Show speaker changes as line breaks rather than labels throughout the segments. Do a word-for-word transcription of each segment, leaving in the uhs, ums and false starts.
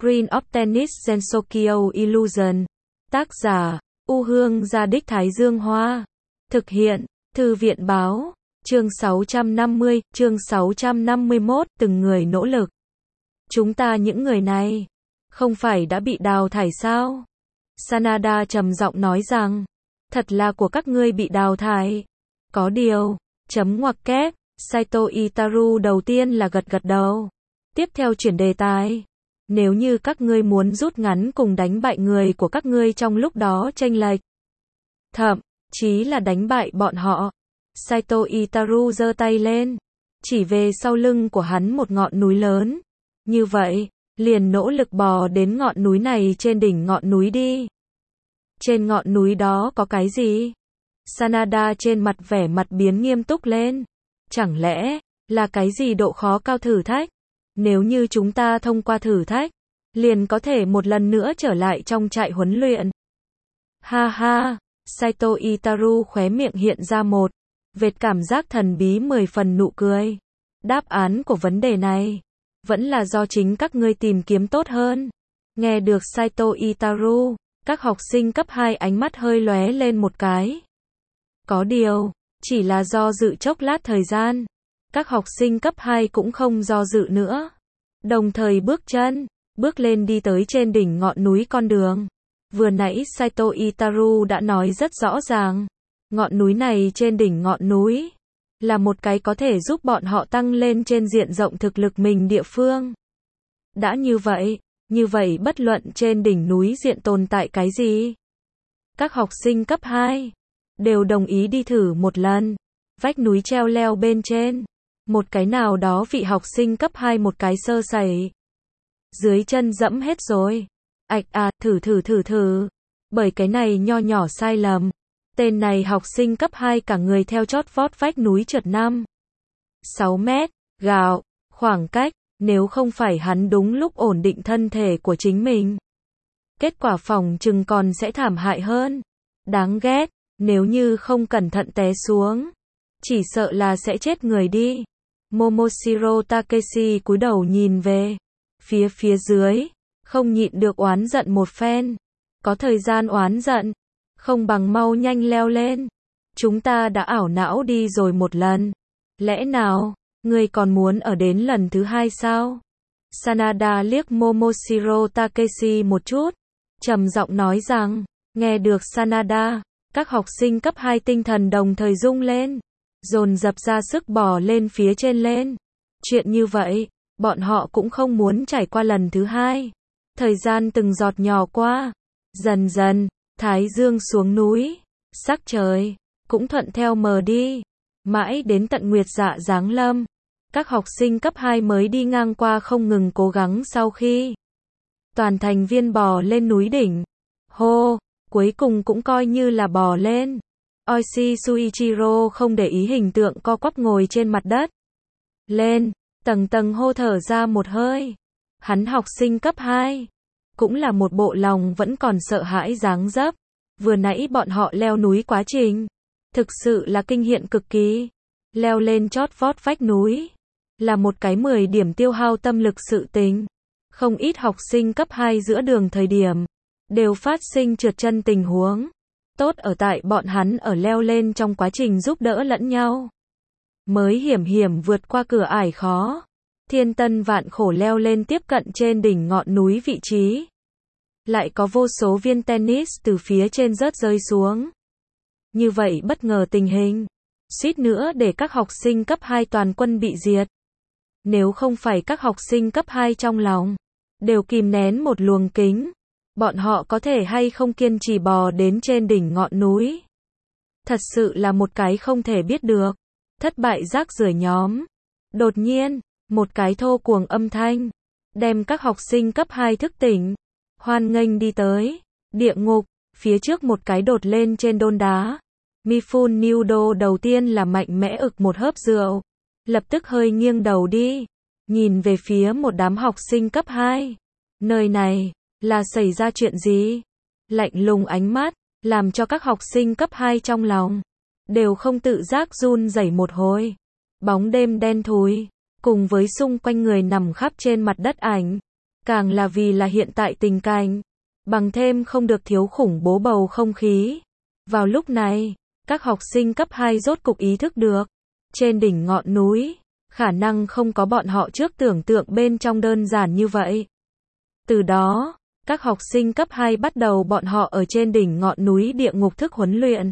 Screen of Tennis Sensokyo Illusion. Tác giả, U Hương Gia Đích Thái Dương Hoa. Thực hiện, Thư viện Báo. Chương sáu trăm năm mươi, chương sáu trăm năm mươi mốt, từng người nỗ lực. Chúng ta những người này, không phải đã bị đào thải sao? Sanada trầm giọng nói rằng, thật là của các ngươi bị đào thải. Có điều, chấm ngoặc kép, Saito Itaru đầu tiên là gật gật đầu. Tiếp theo chuyển đề tài. Nếu như các ngươi muốn rút ngắn cùng đánh bại người của các ngươi trong lúc đó chênh lệch, thậm chí là đánh bại bọn họ. Saito Itaru giơ tay lên, chỉ về sau lưng của hắn một ngọn núi lớn. Như vậy, liền nỗ lực bò đến ngọn núi này trên đỉnh ngọn núi đi. Trên ngọn núi đó có cái gì? Sanada trên mặt vẻ mặt biến nghiêm túc lên. Chẳng lẽ, là cái gì độ khó cao thử thách? Nếu như chúng ta thông qua thử thách, liền có thể một lần nữa trở lại trong trại huấn luyện. Ha ha, Saito Itaru khóe miệng hiện ra một vệt cảm giác thần bí mười phần nụ cười. Đáp án của vấn đề này, vẫn là do chính các ngươi tìm kiếm tốt hơn. Nghe được Saito Itaru, các học sinh cấp hai ánh mắt hơi lóe lên một cái. Có điều, chỉ là do dự chốc lát thời gian. Các học sinh cấp hai cũng không do dự nữa. Đồng thời bước chân, bước lên đi tới trên đỉnh ngọn núi con đường. Vừa nãy Saito Itaru đã nói rất rõ ràng. Ngọn núi này trên đỉnh ngọn núi, là một cái có thể giúp bọn họ tăng lên trên diện rộng thực lực mình địa phương. Đã như vậy, như vậy bất luận trên đỉnh núi diện tồn tại cái gì, các học sinh cấp hai đều đồng ý đi thử một lần. Vách núi treo leo bên trên, một cái nào đó vị học sinh cấp hai một cái sơ sẩy, dưới chân dẫm hết rồi. Ạch à, thử thử thử thử. Bởi cái này nho nhỏ sai lầm, tên này học sinh cấp hai cả người theo chót vót vách núi trượt năm sáu mét, gạo, khoảng cách, nếu không phải hắn đúng lúc ổn định thân thể của chính mình, kết quả phòng chừng còn sẽ thảm hại hơn. Đáng ghét, nếu như không cẩn thận té xuống, chỉ sợ là sẽ chết người đi. Momoshiro Takeshi cúi đầu nhìn về phía phía dưới, không nhịn được oán giận một phen. Có thời gian oán giận, không bằng mau nhanh leo lên. Chúng ta đã ảo não đi rồi một lần. Lẽ nào, ngươi còn muốn ở đến lần thứ hai sao? Sanada liếc Momoshiro Takeshi một chút, trầm giọng nói rằng, nghe được Sanada, các học sinh cấp hai tinh thần đồng thời rung lên, dồn dập ra sức bò lên phía trên lên. Chuyện như vậy, bọn họ cũng không muốn trải qua lần thứ hai. Thời gian từng giọt nhỏ qua, dần dần, thái dương xuống núi, sắc trời cũng thuận theo mờ đi, mãi đến tận nguyệt dạ giáng lâm, các học sinh cấp hai mới đi ngang qua không ngừng cố gắng. Sau khi toàn thành viên bò lên núi đỉnh, hô, cuối cùng cũng coi như là bò lên. Oishi Suichiro không để ý hình tượng co quắp ngồi trên mặt đất. Lên, tầng tầng hô thở ra một hơi. Hắn học sinh cấp hai, cũng là một bộ lòng vẫn còn sợ hãi dáng dấp. Vừa nãy bọn họ leo núi quá trình, thực sự là kinh hiện cực kỳ. Leo lên chót vót vách núi, là một cái mười điểm tiêu hao tâm lực sự tình. Không ít học sinh cấp hai giữa đường thời điểm, đều phát sinh trượt chân tình huống. Tốt ở tại bọn hắn ở leo lên trong quá trình giúp đỡ lẫn nhau, mới hiểm hiểm vượt qua cửa ải khó. Thiên tân vạn khổ leo lên tiếp cận trên đỉnh ngọn núi vị trí. Lại có vô số viên tennis từ phía trên rớt rơi xuống. Như vậy bất ngờ tình hình, suýt nữa để các học sinh cấp hai toàn quân bị diệt. Nếu không phải các học sinh cấp hai trong lòng đều kìm nén một luồng kính, bọn họ có thể hay không kiên trì bò đến trên đỉnh ngọn núi. Thật sự là một cái không thể biết được. Thất bại rác rưởi nhóm. Đột nhiên, một cái thô cuồng âm thanh đem các học sinh cấp hai thức tỉnh. Hoan nghênh đi tới địa ngục. Phía trước một cái đột lên trên đôn đá. Mifun Nudo đầu tiên là mạnh mẽ ực một hớp rượu, lập tức hơi nghiêng đầu đi, nhìn về phía một đám học sinh cấp hai. Nơi này là xảy ra chuyện gì? Lạnh lùng ánh mắt làm cho các học sinh cấp hai trong lòng đều không tự giác run rẩy một hồi. Bóng đêm đen thùi, cùng với xung quanh người nằm khắp trên mặt đất ảnh, càng là vì là hiện tại tình cảnh, bằng thêm không được thiếu khủng bố bầu không khí. Vào lúc này, các học sinh cấp hai rốt cục ý thức được, trên đỉnh ngọn núi, khả năng không có bọn họ trước tưởng tượng bên trong đơn giản như vậy. Từ đó, các học sinh cấp hai bắt đầu bọn họ ở trên đỉnh ngọn núi địa ngục thức huấn luyện.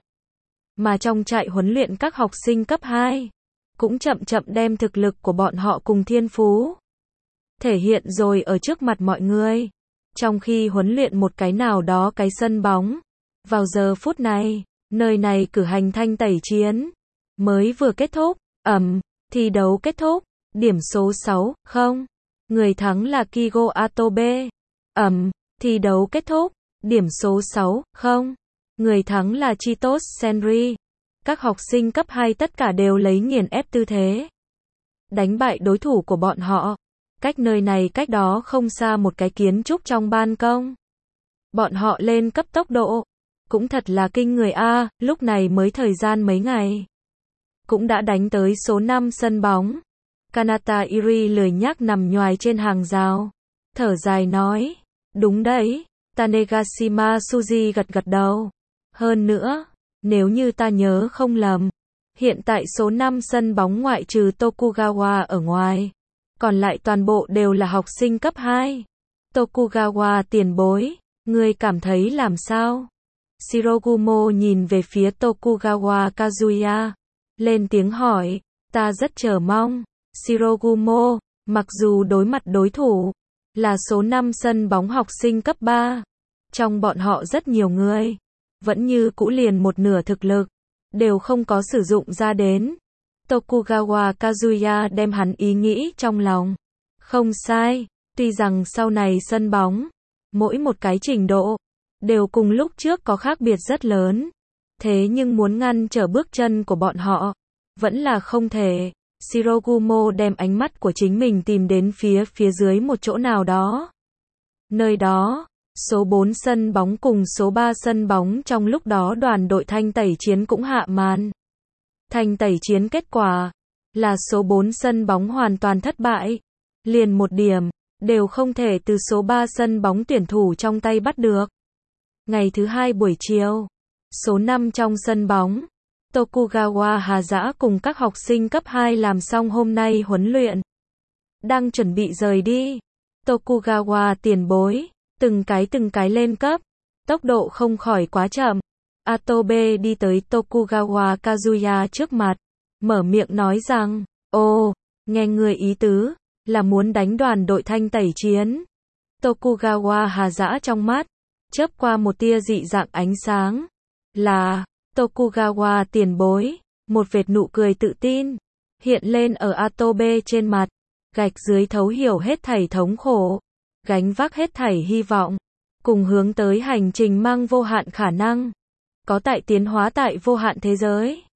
Mà trong trại huấn luyện các học sinh cấp hai, cũng chậm chậm đem thực lực của bọn họ cùng thiên phú thể hiện rồi ở trước mặt mọi người. Trong khi huấn luyện một cái nào đó cái sân bóng, vào giờ phút này, nơi này cử hành thanh tẩy chiến, mới vừa kết thúc, ầm, thi đấu kết thúc, điểm số sáu không, người thắng là Kigo Atobe, ầm, thi đấu kết thúc, điểm số sáu không, người thắng là Chitos Senri. Các học sinh cấp hai tất cả đều lấy nghiền ép tư thế, đánh bại đối thủ của bọn họ. Cách nơi này cách đó không xa một cái kiến trúc trong ban công. Bọn họ lên cấp tốc độ, cũng thật là kinh người a, lúc này mới thời gian mấy ngày, cũng đã đánh tới số năm sân bóng. Kanata Iri lười nhác nằm nhoài trên hàng rào, thở dài nói, đúng đấy. Tanegashima Suji gật gật đầu. Hơn nữa, nếu như ta nhớ không lầm, hiện tại số năm sân bóng ngoại trừ Tokugawa ở ngoài, còn lại toàn bộ đều là học sinh cấp hai. Tokugawa tiền bối, ngươi cảm thấy làm sao? Shirogumo nhìn về phía Tokugawa Kazuya, lên tiếng hỏi, ta rất chờ mong. Shirogumo, mặc dù đối mặt đối thủ là số năm sân bóng học sinh cấp ba, trong bọn họ rất nhiều người vẫn như cũ liền một nửa thực lực đều không có sử dụng ra đến. Tokugawa Kazuya đem hắn ý nghĩ trong lòng. Không sai, tuy rằng sau này sân bóng, mỗi một cái trình độ, đều cùng lúc trước có khác biệt rất lớn. Thế nhưng muốn ngăn trở bước chân của bọn họ, vẫn là không thể. Shirogumo đem ánh mắt của chính mình tìm đến phía phía dưới một chỗ nào đó. Nơi đó, số bốn sân bóng cùng số ba sân bóng trong lúc đó đoàn đội thanh tẩy chiến cũng hạ màn. Thanh tẩy chiến kết quả là số bốn sân bóng hoàn toàn thất bại, liền một điểm đều không thể từ số ba sân bóng tuyển thủ trong tay bắt được. Ngày thứ hai buổi chiều, số năm trong sân bóng, Tokugawa Hà Dã cùng các học sinh cấp hai làm xong hôm nay huấn luyện, đang chuẩn bị rời đi. Tokugawa tiền bối, từng cái từng cái lên cấp, tốc độ không khỏi quá chậm. Atobe đi tới Tokugawa Kazuya trước mặt, mở miệng nói rằng, ồ, nghe người ý tứ, là muốn đánh đoàn đội thanh tẩy chiến. Tokugawa Hà Dã trong mắt, chớp qua một tia dị dạng ánh sáng, là, Tokugawa tiền bối, một vệt nụ cười tự tin, hiện lên ở Atobe trên mặt, gạch dưới thấu hiểu hết thảy thống khổ, gánh vác hết thảy hy vọng, cùng hướng tới hành trình mang vô hạn khả năng, có tại tiến hóa tại vô hạn thế giới.